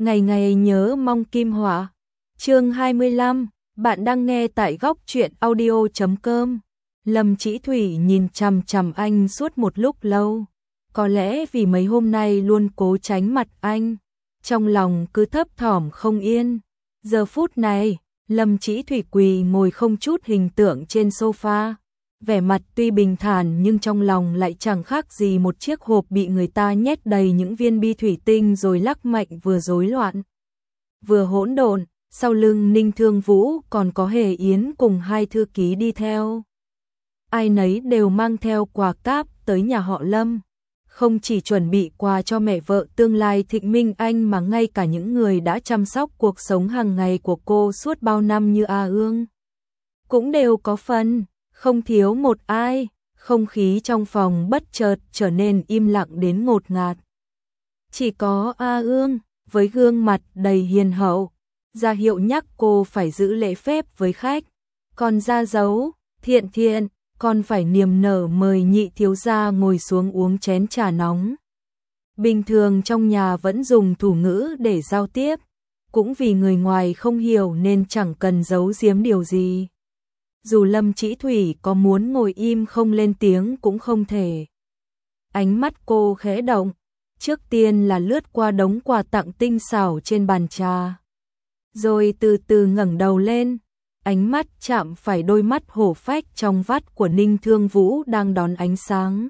Ngày ngày nhớ mong kim họa. Chương 25, bạn đang nghe tại góc truyện audio.com. Lâm Chỉ Thủy nhìn chằm chằm anh suốt một lúc lâu. Có lẽ vì mấy hôm nay luôn cố tránh mặt anh, trong lòng cứ thấp thỏm không yên. Giờ phút này, Lâm Chỉ Thủy quỳ ngồi không chút hình tượng trên sofa. Vẻ mặt tuy bình thản nhưng trong lòng lại chẳng khác gì một chiếc hộp bị người ta nhét đầy những viên bi thủy tinh rồi lắc mạnh, vừa rối loạn, vừa hỗn độn. Sau lưng Ninh Thương Vũ còn có Hề Yến cùng hai thư ký đi theo. Ai nấy đều mang theo quà cáp tới nhà họ Lâm. Không chỉ chuẩn bị quà cho mẹ vợ tương lai Thịnh Minh Anh mà ngay cả những người đã chăm sóc cuộc sống hàng ngày của cô suốt bao năm như A Ương cũng đều có phần, không thiếu một ai. Không khí trong phòng bất chợt trở nên im lặng đến ngột ngạt. Chỉ có A Ương với gương mặt đầy hiền hậu ra hiệu nhắc cô phải giữ lễ phép với khách. Còn Gia Dấu, Thiện Thiện còn phải niềm nở mời nhị thiếu gia ngồi xuống uống chén trà nóng. Bình thường trong nhà vẫn dùng thủ ngữ để giao tiếp, cũng vì người ngoài không hiểu nên chẳng cần giấu giếm điều gì. Dù Lâm Chỉ Thủy có muốn ngồi im không lên tiếng cũng không thể. Ánh mắt cô khẽ động, trước tiên là lướt qua đống quà tặng tinh xảo trên bàn trà, rồi từ từ ngẩng đầu lên. Ánh mắt chạm phải đôi mắt hổ phách trong vắt của Ninh Thương Vũ đang đón ánh sáng.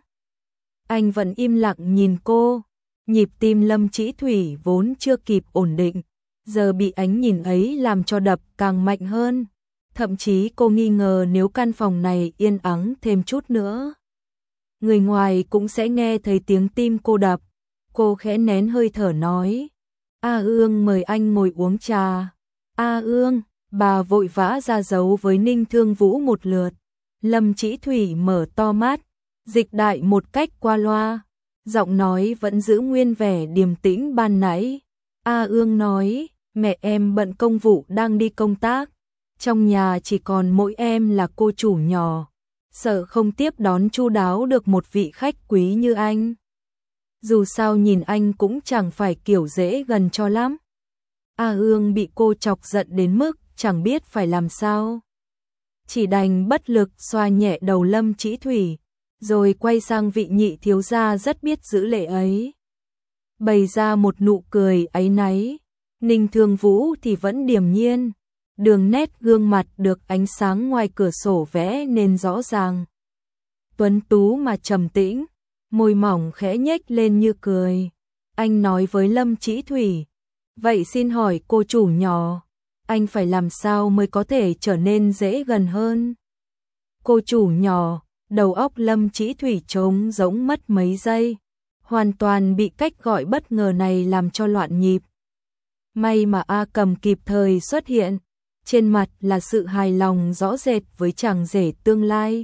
Anh vẫn im lặng nhìn cô. Nhịp tim Lâm Chỉ Thủy vốn chưa kịp ổn định, giờ bị ánh nhìn ấy làm cho đập càng mạnh hơn. Thậm chí cô nghi ngờ nếu căn phòng này yên ắng thêm chút nữa, người ngoài cũng sẽ nghe thấy tiếng tim cô đập. Cô khẽ nén hơi thở nói: A Ương mời anh ngồi uống trà. A Ương. Bà vội vã ra dấu với Ninh Thương Vũ một lượt. Lâm Chỉ Thủy mở to mắt, dịch đại một cách qua loa, giọng nói vẫn giữ nguyên vẻ điềm tĩnh ban nãy. A Ương nói: mẹ em bận công vụ đang đi công tác, trong nhà chỉ còn mỗi em là cô chủ nhỏ, sợ không tiếp đón chu đáo được một vị khách quý như anh. Dù sao nhìn anh cũng chẳng phải kiểu dễ gần cho lắm. A Ương bị cô chọc giận đến mức chẳng biết phải làm sao, chỉ đành bất lực xoa nhẹ đầu Lâm Chỉ Thủy, rồi quay sang vị nhị thiếu gia rất biết giữ lễ ấy, bày ra một nụ cười áy náy. Ninh Thương Vũ thì vẫn điềm nhiên, đường nét gương mặt được ánh sáng ngoài cửa sổ vẽ nên rõ ràng, tuấn tú mà trầm tĩnh, môi mỏng khẽ nhếch lên như cười. Anh nói với Lâm Chỉ Thủy: vậy xin hỏi cô chủ nhỏ, anh phải làm sao mới có thể trở nên dễ gần hơn? Cô chủ nhỏ. Đầu óc Lâm Chỉ Thủy trống rỗng mất mấy giây, hoàn toàn bị cách gọi bất ngờ này làm cho loạn nhịp. May mà A Cầm kịp thời xuất hiện, trên mặt là sự hài lòng rõ rệt với chàng rể tương lai.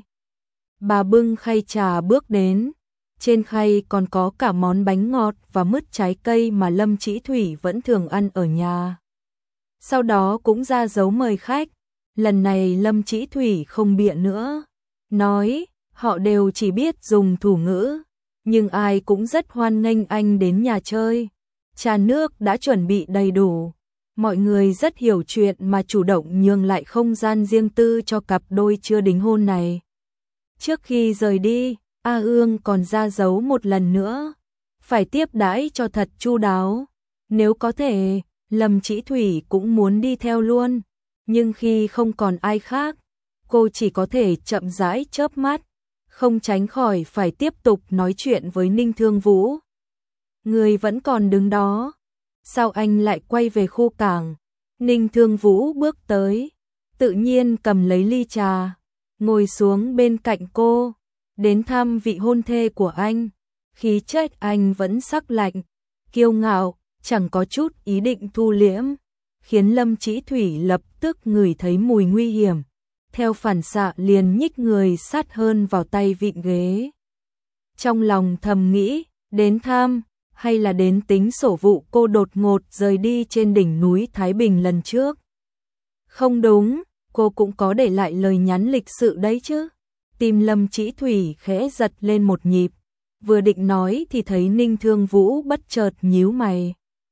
Bà bưng khay trà bước đến, trên khay còn có cả món bánh ngọt và mứt trái cây mà Lâm Chỉ Thủy vẫn thường ăn ở nhà. Sau đó cũng ra dấu mời khách. Lần này Lâm Chỉ Thủy không bịa nữa, nói họ đều chỉ biết dùng thủ ngữ, nhưng ai cũng rất hoan nghênh anh đến nhà chơi. Trà nước đã chuẩn bị đầy đủ, mọi người rất hiểu chuyện mà chủ động nhường lại không gian riêng tư cho cặp đôi chưa đính hôn này. Trước khi rời đi, A Ương còn ra dấu một lần nữa, phải tiếp đãi cho thật chu đáo. Nếu có thể, Lâm Chỉ Thủy cũng muốn đi theo luôn, nhưng khi không còn ai khác, cô chỉ có thể chậm rãi chớp mắt, không tránh khỏi phải tiếp tục nói chuyện với Ninh Thương Vũ. Người vẫn còn đứng đó, sao anh lại quay về khu cảng? Ninh Thương Vũ bước tới, tự nhiên cầm lấy ly trà, ngồi xuống bên cạnh cô. Đến thăm vị hôn thê của anh, khí chất anh vẫn sắc lạnh, kiêu ngạo, chẳng có chút ý định thu liễm, khiến Lâm Chỉ Thủy lập tức ngửi thấy mùi nguy hiểm, theo phản xạ liền nhích người sát hơn vào tay vịn ghế. Trong lòng thầm nghĩ, đến thăm hay là đến tính sổ vụ cô đột ngột rời đi trên đỉnh núi Thái Bình lần trước? Không đúng, cô cũng có để lại lời nhắn lịch sự đấy chứ. Tim Lâm Chỉ Thủy khẽ giật lên một nhịp, vừa định nói thì thấy Ninh Thương Vũ bất chợt nhíu mày.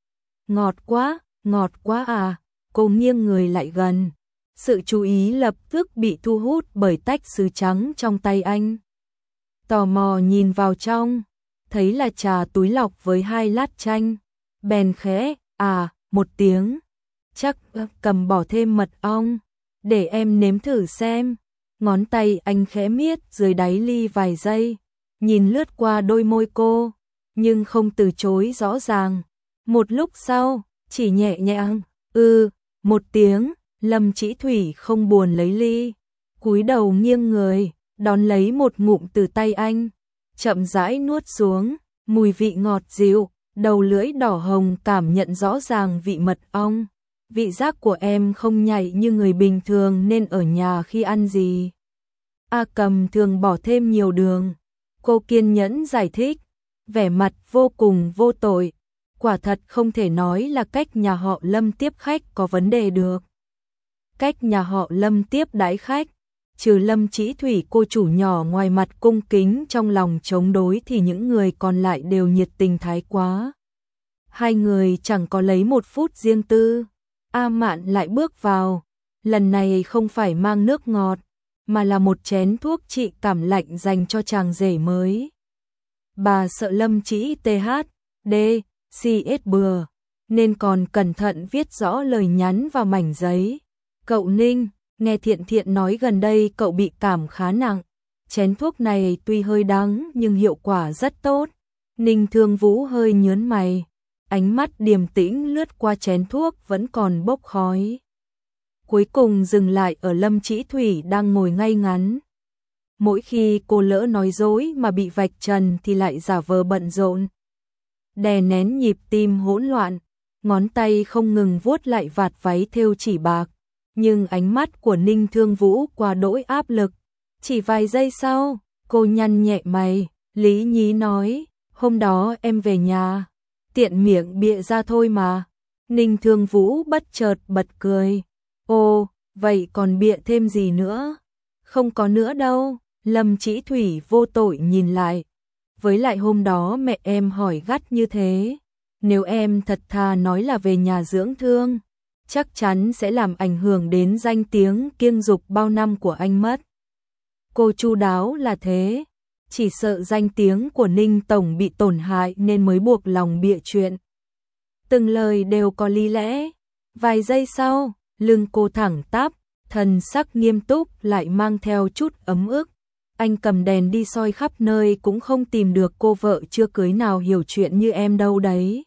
ngọt quá à, cô nghiêng người lại gần. Sự chú ý lập tức bị thu hút bởi tách sứ trắng trong tay anh. Tò mò nhìn vào trong, thấy là trà túi lọc với 2 lát chanh. Bèn khẽ, một tiếng. Chắc cầm bỏ thêm mật ong, để em nếm thử xem. Ngón tay anh khẽ miết dưới đáy ly vài giây, nhìn lướt qua đôi môi cô, nhưng không từ chối rõ ràng. Một lúc sau, chỉ nhẹ nhàng, một tiếng. Lâm Chỉ Thủy không buồn lấy ly, cúi đầu nghiêng người, đón lấy một ngụm từ tay anh, chậm rãi nuốt xuống, mùi vị ngọt dịu, đầu lưỡi đỏ hồng cảm nhận rõ ràng vị mật ong. Vị giác của em không nhạy như người bình thường nên ở nhà khi ăn gì A Cầm thường bỏ thêm nhiều đường. Cô kiên nhẫn giải thích, vẻ mặt vô cùng vô tội. Quả thật không thể nói là cách nhà họ Lâm tiếp khách có vấn đề được. Cách nhà họ Lâm tiếp đãi khách, trừ Lâm Chỉ Thủy cô chủ nhỏ ngoài mặt cung kính trong lòng chống đối thì những người còn lại đều nhiệt tình thái quá. Hai người chẳng có lấy một phút riêng tư. A Mạn lại bước vào, lần này không phải mang nước ngọt, mà là một chén thuốc trị cảm lạnh dành cho chàng rể mới. Bà sợ Lâm Chỉ THD, CS bừa, nên còn cẩn thận viết rõ lời nhắn vào mảnh giấy. Cậu Ninh, nghe Thiện Thiện nói gần đây cậu bị cảm khá nặng. Chén thuốc này tuy hơi đắng nhưng hiệu quả rất tốt. Ninh Thương Vũ hơi nhớn mày, ánh mắt điềm tĩnh lướt qua chén thuốc vẫn còn bốc khói. Cuối cùng dừng lại ở Lâm Chỉ Thủy đang ngồi ngay ngắn. Mỗi khi cô lỡ nói dối mà bị vạch trần thì lại giả vờ bận rộn. Đè nén nhịp tim hỗn loạn, ngón tay không ngừng vuốt lại vạt váy thêu chỉ bạc. Nhưng ánh mắt của Ninh Thương Vũ quá đỗi áp lực. Chỉ vài giây sau, cô nhăn nhẹ mày, lý nhí nói, hôm đó em về nhà, tiện miệng bịa ra thôi mà. Ninh Thương Vũ bất chợt bật cười. Ồ, vậy còn bịa thêm gì nữa? Không có nữa đâu. Lâm Chỉ Thủy vô tội nhìn lại. Với lại hôm đó mẹ em hỏi gắt như thế. Nếu em thật thà nói là về nhà dưỡng thương, chắc chắn sẽ làm ảnh hưởng đến danh tiếng kiêng dục bao năm của anh mất. Cô chu đáo là thế, chỉ sợ danh tiếng của Ninh Tổng bị tổn hại nên mới buộc lòng bịa chuyện. Từng lời đều có lý lẽ. Vài giây sau, lưng cô thẳng tắp, thần sắc nghiêm túc lại mang theo chút ấm ức. Anh cầm đèn đi soi khắp nơi cũng không tìm được cô vợ chưa cưới nào hiểu chuyện như em đâu đấy.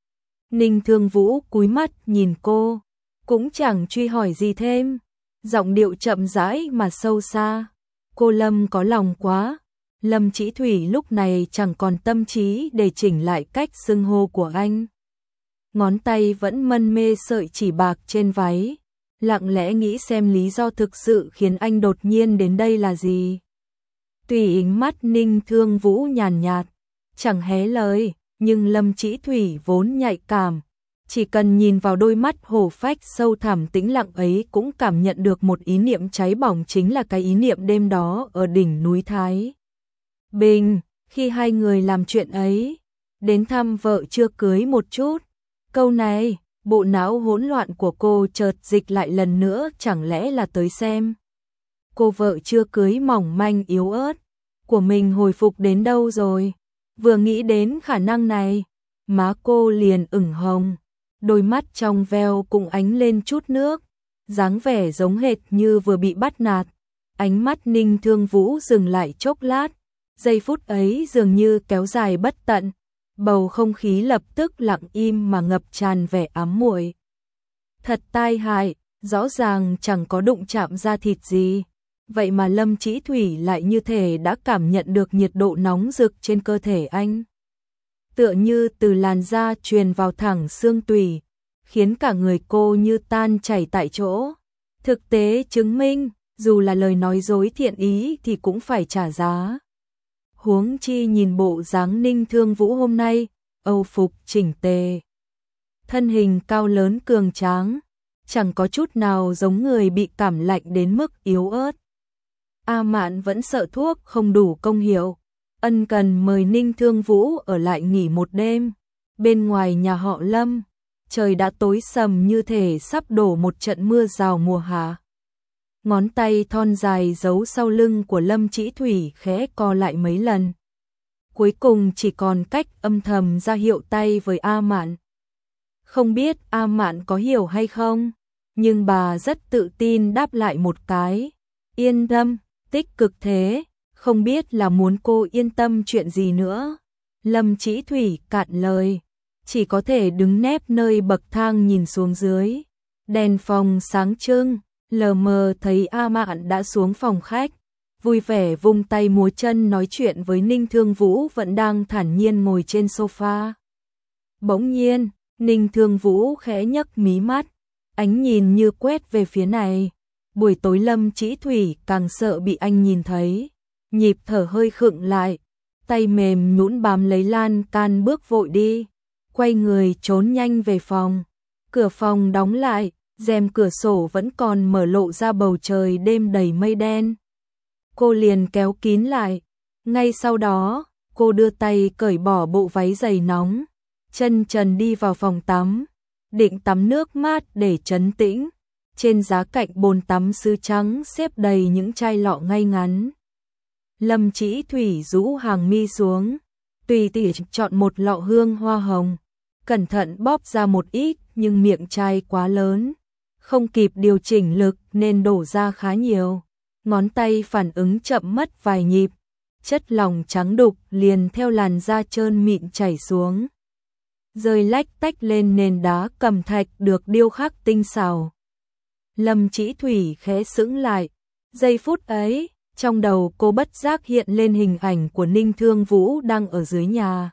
Ninh Thương Vũ cúi mắt nhìn cô, cũng chẳng truy hỏi gì thêm, giọng điệu chậm rãi mà sâu xa. Cô Lâm có lòng quá. Lâm Chỉ Thủy lúc này chẳng còn tâm trí để chỉnh lại cách xưng hô của anh. Ngón tay vẫn mân mê sợi chỉ bạc trên váy, lặng lẽ nghĩ xem lý do thực sự khiến anh đột nhiên đến đây là gì. Tuy ánh mắt Ninh Thương Vũ nhàn nhạt, chẳng hé lời, nhưng Lâm Chỉ Thủy vốn nhạy cảm, chỉ cần nhìn vào đôi mắt hổ phách sâu thẳm tĩnh lặng ấy cũng cảm nhận được một ý niệm cháy bỏng, chính là cái ý niệm đêm đó ở đỉnh núi Thái Bình, khi hai người làm chuyện ấy, đến thăm vợ chưa cưới một chút. Câu này, bộ não hỗn loạn của cô chợt dịch lại lần nữa, chẳng lẽ là tới xem cô vợ chưa cưới mỏng manh yếu ớt của mình hồi phục đến đâu rồi. Vừa nghĩ đến khả năng này, má cô liền ửng hồng, đôi mắt trong veo cũng ánh lên chút nước, dáng vẻ giống hệt như vừa bị bắt nạt. Ánh mắt Ninh Thương Vũ dừng lại chốc lát, giây phút ấy dường như kéo dài bất tận, bầu không khí lập tức lặng im mà ngập tràn vẻ ám muội. Thật tai hại, rõ ràng chẳng có đụng chạm da thịt gì, vậy mà Lâm Chỉ Thủy lại như thể đã cảm nhận được nhiệt độ nóng rực trên cơ thể anh. Tựa như từ làn da truyền vào thẳng xương tủy, khiến cả người cô như tan chảy tại chỗ. Thực tế chứng minh, dù là lời nói dối thiện ý thì cũng phải trả giá. Huống chi nhìn bộ dáng Ninh Thương Vũ hôm nay, âu phục chỉnh tề, thân hình cao lớn cường tráng, chẳng có chút nào giống người bị cảm lạnh đến mức yếu ớt. A Mạn vẫn sợ thuốc không đủ công hiệu, ân cần mời Ninh Thương Vũ ở lại nghỉ một đêm bên ngoài nhà họ Lâm. trời đã tối sầm như thể sắp đổ một trận mưa rào mùa hạ. Ngón tay thon dài giấu sau lưng của Lâm Chỉ Thủy khẽ co lại mấy lần. Cuối cùng chỉ còn cách âm thầm ra hiệu tay với A Mạn. Không biết A Mạn có hiểu hay không, nhưng bà rất tự tin đáp lại một cái. Yên tâm, tích cực thế, không biết là muốn cô yên tâm chuyện gì nữa. Lâm Chỉ Thủy cạn lời, chỉ có thể đứng nép nơi bậc thang nhìn xuống dưới. Đèn phòng sáng trưng, lờ mờ thấy A Mạn đã xuống phòng khách, vui vẻ vung tay múa chân nói chuyện với Ninh Thương Vũ vẫn đang thản nhiên ngồi trên sofa. Bỗng nhiên, Ninh Thương Vũ khẽ nhấc mí mắt, ánh nhìn như quét về phía này. Buổi tối Lâm Chỉ Thủy càng sợ bị anh nhìn thấy, nhịp thở hơi khựng lại, tay mềm nhũn bám lấy lan can bước vội đi, quay người trốn nhanh về phòng. Cửa phòng đóng lại, rèm cửa sổ vẫn còn mở lộ ra bầu trời đêm đầy mây đen. Cô liền kéo kín lại, ngay sau đó, cô đưa tay cởi bỏ bộ váy dày nóng, chân trần đi vào phòng tắm, định tắm nước mát để trấn tĩnh. Trên giá cạnh bồn tắm sứ trắng xếp đầy những chai lọ ngay ngắn. Lâm Chỉ Thủy rũ hàng mi xuống, tùy tỉ chọn một lọ hương hoa hồng, cẩn thận bóp ra một ít nhưng miệng chai quá lớn, không kịp điều chỉnh lực nên đổ ra khá nhiều. Ngón tay phản ứng chậm mất vài nhịp, chất lỏng trắng đục liền theo làn da trơn mịn chảy xuống, rơi lách tách lên nền đá cẩm thạch được điêu khắc tinh xảo. Lâm Chỉ Thủy khẽ sững lại, giây phút ấy, trong đầu cô bất giác hiện lên hình ảnh của Ninh Thương Vũ đang ở dưới nhà.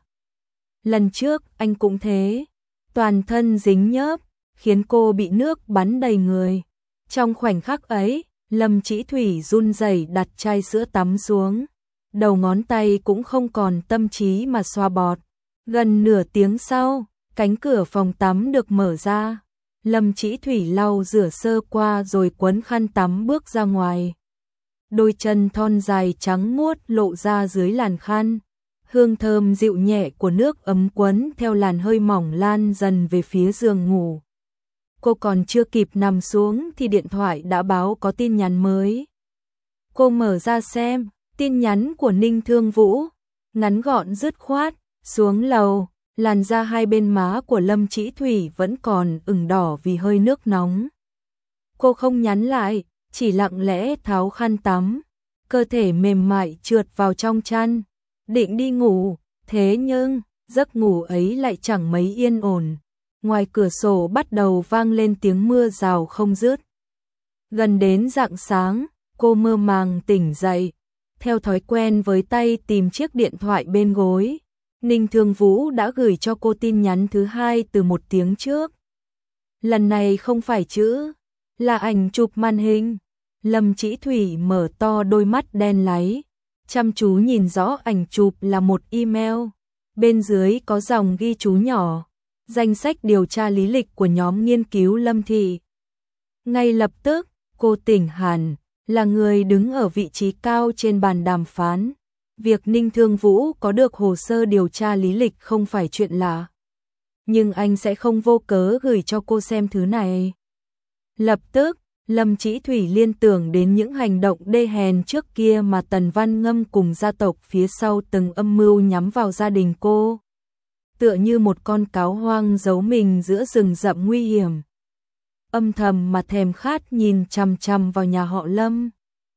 Lần trước anh cũng thế, toàn thân dính nhớp, khiến cô bị nước bắn đầy người. Trong khoảnh khắc ấy, Lâm Chỉ Thủy run rẩy đặt chai sữa tắm xuống, đầu ngón tay cũng không còn tâm trí mà xoa bọt. Gần nửa tiếng sau, cánh cửa phòng tắm được mở ra. Lâm Chỉ Thủy lau rửa sơ qua rồi quấn khăn tắm bước ra ngoài. Đôi chân thon dài trắng muốt lộ ra dưới làn khăn. Hương thơm dịu nhẹ của nước ấm quấn theo làn hơi mỏng lan dần về phía giường ngủ. Cô còn chưa kịp nằm xuống thì điện thoại đã báo có tin nhắn mới. Cô mở ra xem, tin nhắn của Ninh Thương Vũ, ngắn gọn dứt khoát, xuống lầu. Làn da hai bên má của Lâm Chỉ Thủy vẫn còn ửng đỏ vì hơi nước nóng. Cô không nhắn lại, chỉ lặng lẽ tháo khăn tắm, cơ thể mềm mại trượt vào trong chăn, định đi ngủ, thế nhưng giấc ngủ ấy lại chẳng mấy yên ổn. Ngoài cửa sổ bắt đầu vang lên tiếng mưa rào không dứt. Gần đến rạng sáng, cô mơ màng tỉnh dậy, theo thói quen với tay tìm chiếc điện thoại bên gối. Ninh Thương Vũ đã gửi cho cô tin nhắn thứ hai từ một tiếng trước. Lần này không phải chữ, là ảnh chụp màn hình. Lâm Chỉ Thủy mở to đôi mắt đen láy, chăm chú nhìn rõ ảnh chụp là một email. Bên dưới có dòng ghi chú nhỏ, danh sách điều tra lý lịch của nhóm nghiên cứu Lâm Thị. Ngay lập tức, cô tỉnh hẳn, là người đứng ở vị trí cao trên bàn đàm phán. Việc Ninh Thương Vũ có được hồ sơ điều tra lý lịch không phải chuyện lạ. Nhưng anh sẽ không vô cớ gửi cho cô xem thứ này. Lập tức, Lâm Chỉ Thủy liên tưởng đến những hành động đê hèn trước kia mà Tần Văn Ngâm cùng gia tộc phía sau từng âm mưu nhắm vào gia đình cô. Tựa như một con cáo hoang giấu mình giữa rừng rậm nguy hiểm. Âm thầm mà thèm khát nhìn chằm chằm vào nhà họ Lâm.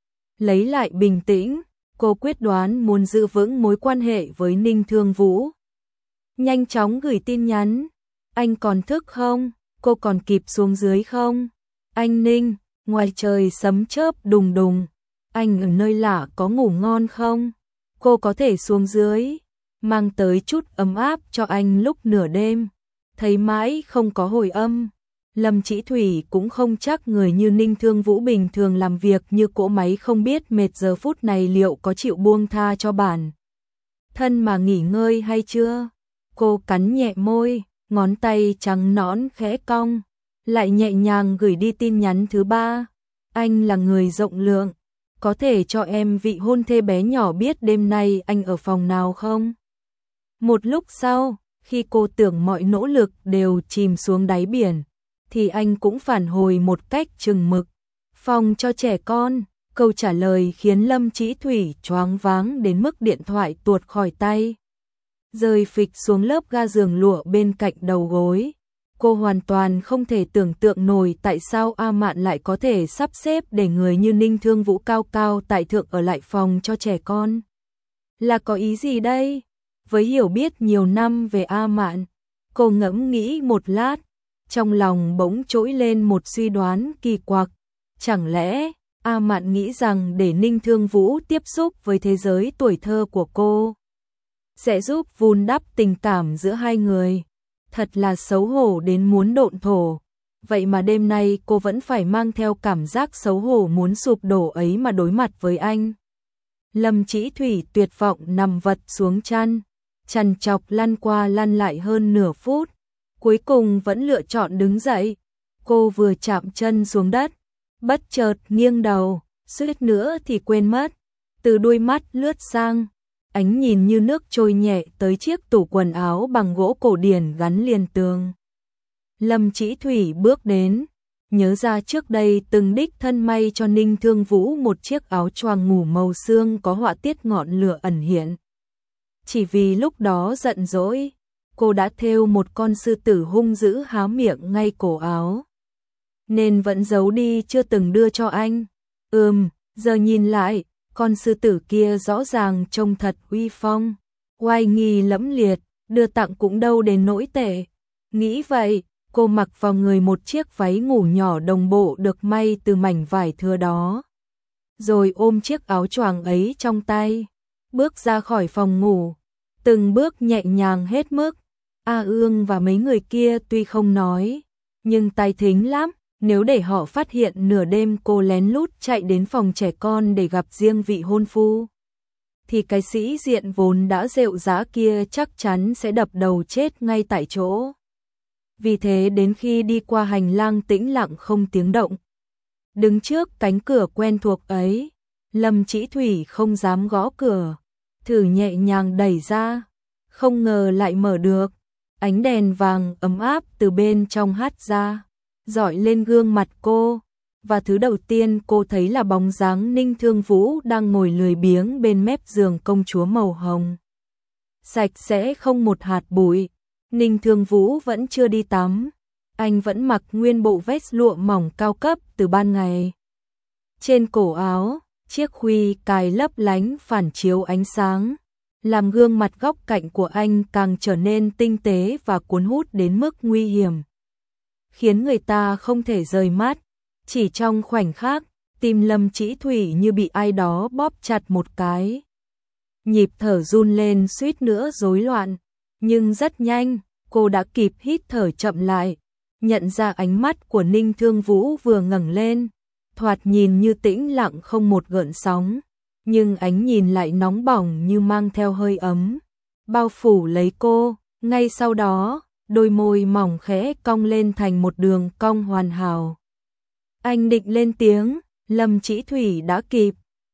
Lấy lại bình tĩnh, cô quyết đoán muốn giữ vững mối quan hệ với Ninh Thương Vũ. Nhanh chóng gửi tin nhắn. Anh còn thức không? Cô còn kịp xuống dưới không? Anh Ninh, ngoài trời sấm chớp đùng đùng. Anh ở nơi lạ có ngủ ngon không? Cô có thể xuống dưới, mang tới chút ấm áp cho anh lúc nửa đêm. Thấy mãi không có hồi âm. Lâm Chỉ Thủy cũng không chắc người như Ninh Thương Vũ bình thường làm việc như cỗ máy không biết mệt giờ phút này liệu có chịu buông tha cho bản thân mà nghỉ ngơi hay chưa. Cô cắn nhẹ môi, ngón tay trắng nõn khẽ cong, lại nhẹ nhàng gửi đi tin nhắn thứ ba. Anh là người rộng lượng, có thể cho em vị hôn thê bé nhỏ biết đêm nay anh ở phòng nào không? Một lúc sau, Khi cô tưởng mọi nỗ lực đều chìm xuống đáy biển, thì anh cũng phản hồi một cách chừng mực. Phòng cho trẻ con, câu trả lời khiến Lâm Chỉ Thủy choáng váng đến mức điện thoại tuột khỏi tay. Rơi phịch xuống lớp ga giường lụa bên cạnh đầu gối. Cô hoàn toàn không thể tưởng tượng nổi tại sao A Mạn lại có thể sắp xếp để người như Ninh Thương Vũ cao cao tại thượng ở lại phòng cho trẻ con. Là có ý gì đây? Với hiểu biết nhiều năm về A Mạn, cô ngẫm nghĩ một lát, trong lòng bỗng trỗi lên một suy đoán kỳ quặc. Chẳng lẽ A Mạn nghĩ rằng để Ninh Thương Vũ tiếp xúc với thế giới tuổi thơ của cô sẽ giúp vun đắp tình cảm giữa hai người? Thật là xấu hổ đến muốn độn thổ. Vậy mà đêm nay cô vẫn phải mang theo cảm giác xấu hổ muốn sụp đổ ấy mà đối mặt với anh. Lâm Chỉ Thủy tuyệt vọng nằm vật xuống chăn, trằn trọc lăn qua lăn lại hơn nửa phút, cuối cùng vẫn lựa chọn đứng dậy. Cô vừa chạm chân xuống đất, bất chợt nghiêng đầu, suýt nữa thì quên mất, từ đuôi mắt lướt sang, ánh nhìn như nước trôi nhẹ tới chiếc tủ quần áo bằng gỗ cổ điển gắn liền tường. Lâm Chỉ Thủy bước đến, nhớ ra trước đây từng đích thân may cho Ninh Thương Vũ một chiếc áo choàng ngủ màu xương có họa tiết ngọn lửa ẩn hiện. Chỉ vì lúc đó giận dỗi, cô đã thêu một con sư tử hung dữ há miệng ngay cổ áo, nên vẫn giấu đi chưa từng đưa cho anh. Giờ nhìn lại, con sư tử kia rõ ràng trông thật uy phong, oai nghi lẫm liệt, đưa tặng cũng đâu đến nỗi tệ. Nghĩ vậy, cô mặc vào người một chiếc váy ngủ nhỏ đồng bộ được may từ mảnh vải thưa đó, rồi ôm chiếc áo choàng ấy trong tay, bước ra khỏi phòng ngủ, từng bước nhẹ nhàng hết mức. A Ương và mấy người kia tuy không nói, nhưng tai thính lắm. Nếu để họ phát hiện nửa đêm cô lén lút chạy đến phòng trẻ con để gặp riêng vị hôn phu, thì cái sĩ diện vốn đã rệu rã kia chắc chắn sẽ đập đầu chết ngay tại chỗ. Vì thế đến khi đi qua hành lang tĩnh lặng không tiếng động, đứng trước cánh cửa quen thuộc ấy, Lâm Chỉ Thủy không dám gõ cửa, thử nhẹ nhàng đẩy ra, không ngờ lại mở được. Ánh đèn vàng ấm áp từ bên trong hắt ra, rọi lên gương mặt cô, và thứ đầu tiên cô thấy là bóng dáng Ninh Thương Vũ đang ngồi lười biếng bên mép giường công chúa màu hồng. Sạch sẽ không một hạt bụi. Ninh Thương Vũ vẫn chưa đi tắm, anh vẫn mặc nguyên bộ vest lụa mỏng cao cấp từ ban ngày. Trên cổ áo, chiếc khuy cài lấp lánh phản chiếu ánh sáng, làm gương mặt góc cạnh của anh càng trở nên tinh tế và cuốn hút đến mức nguy hiểm, khiến người ta không thể rời mắt. Chỉ trong khoảnh khắc, tim Lâm Chỉ Thủy như bị ai đó bóp chặt một cái. Nhịp thở run lên suýt nữa rối loạn, nhưng rất nhanh, cô đã kịp hít thở chậm lại, nhận ra ánh mắt của Ninh Thương Vũ vừa ngẩng lên, thoạt nhìn như tĩnh lặng không một gợn sóng, nhưng ánh nhìn lại nóng bỏng như mang theo hơi ấm, bao phủ lấy cô. Ngay sau đó, đôi môi mỏng khẽ cong lên thành một đường cong hoàn hảo. Anh định lên tiếng, Lâm Chỉ Thủy đã kịp.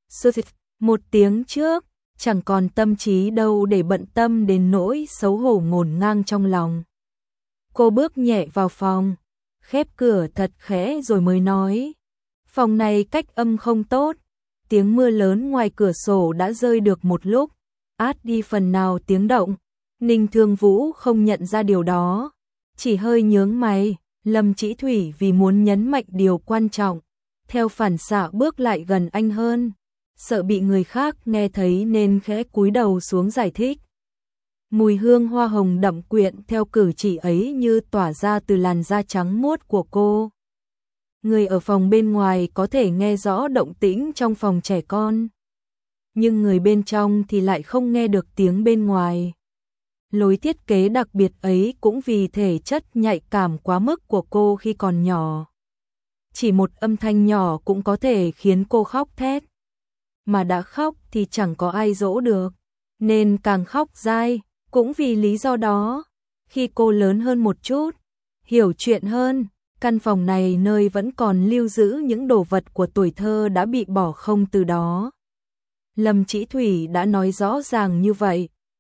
Một tiếng trước, chẳng còn tâm trí đâu để bận tâm đến nỗi xấu hổ ngổn ngang trong lòng. Cô bước nhẹ vào phòng, khép cửa thật khẽ rồi mới nói. Phòng này cách âm không tốt, tiếng mưa lớn ngoài cửa sổ đã rơi được một lúc, át đi phần nào tiếng động. Ninh Thương Vũ không nhận ra điều đó, chỉ hơi nhướng mày. Lâm Chỉ Thủy vì muốn nhấn mạnh điều quan trọng, theo phản xạ bước lại gần anh hơn, sợ bị người khác nghe thấy nên khẽ cúi đầu xuống giải thích. Mùi hương hoa hồng đậm quyện theo cử chỉ ấy như tỏa ra từ làn da trắng muốt của cô. Người ở phòng bên ngoài có thể nghe rõ động tĩnh trong phòng trẻ con, nhưng người bên trong thì lại không nghe được tiếng bên ngoài. Lối thiết kế đặc biệt ấy cũng vì thể chất nhạy cảm quá mức của cô khi còn nhỏ. Chỉ một âm thanh nhỏ cũng có thể khiến cô khóc thét. Mà đã khóc thì chẳng có ai dỗ được, nên càng khóc dai. Cũng vì lý do đó, khi cô lớn hơn một chút, hiểu chuyện hơn, căn phòng này nơi vẫn còn lưu giữ những đồ vật của tuổi thơ đã bị bỏ không từ đó. Lâm Chỉ Thủy đã nói rõ ràng như vậy,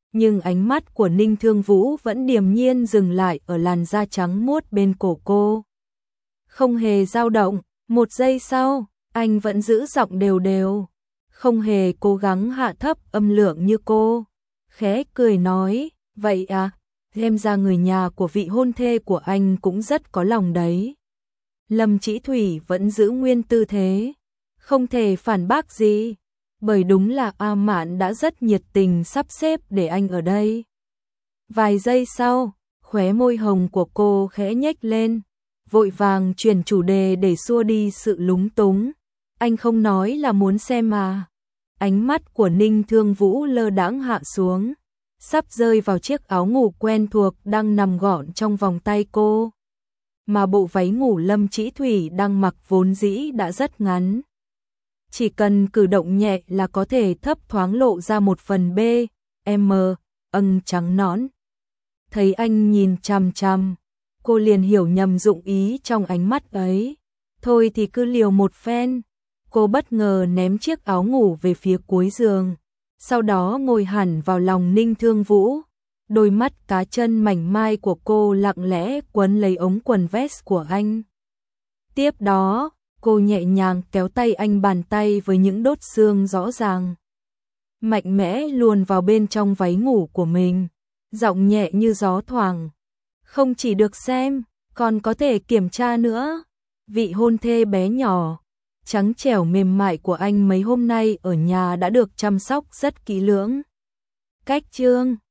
Nhưng ánh mắt của Ninh Thương Vũ vẫn điềm nhiên dừng lại ở làn da trắng muốt bên cổ cô. Không hề dao động, một giây sau, anh vẫn giữ giọng đều đều, không hề cố gắng hạ thấp âm lượng như cô. Khẽ cười nói, vậy à, xem ra người nhà của vị hôn thê của anh cũng rất có lòng đấy. Lâm Chỉ Thủy vẫn giữ nguyên tư thế, không thể phản bác gì, bởi đúng là A Mạn đã rất nhiệt tình sắp xếp để anh ở đây. Vài giây sau, khóe môi hồng của cô khẽ nhếch lên, vội vàng chuyển chủ đề để xua đi sự lúng túng. Anh không nói là muốn xem mà. Ánh mắt của Ninh Thương Vũ lơ đãng hạ xuống, sắp rơi vào chiếc áo ngủ quen thuộc đang nằm gọn trong vòng tay cô. Mà bộ váy ngủ Lâm Chỉ Thủy đang mặc vốn dĩ đã rất ngắn. Chỉ cần cử động nhẹ là có thể thấp thoáng lộ ra một phần âng trắng nõn. Thấy anh nhìn chằm chằm, cô liền hiểu nhầm dụng ý trong ánh mắt ấy. Thôi thì cứ liều một phen. Cô bất ngờ ném chiếc áo ngủ về phía cuối giường, sau đó ngồi hẳn vào lòng Ninh Thương Vũ. Đôi mắt cá chân mảnh mai của cô lặng lẽ quấn lấy ống quần vest của anh. Tiếp đó, cô nhẹ nhàng kéo tay anh, bàn tay với những đốt xương rõ ràng, mạnh mẽ luồn vào bên trong váy ngủ của mình, giọng nhẹ như gió thoảng. Không chỉ được xem, còn có thể kiểm tra nữa. Vị hôn thê bé nhỏ, trắng trẻo mềm mại của anh mấy hôm nay ở nhà đã được chăm sóc rất kỹ lưỡng. Cách chương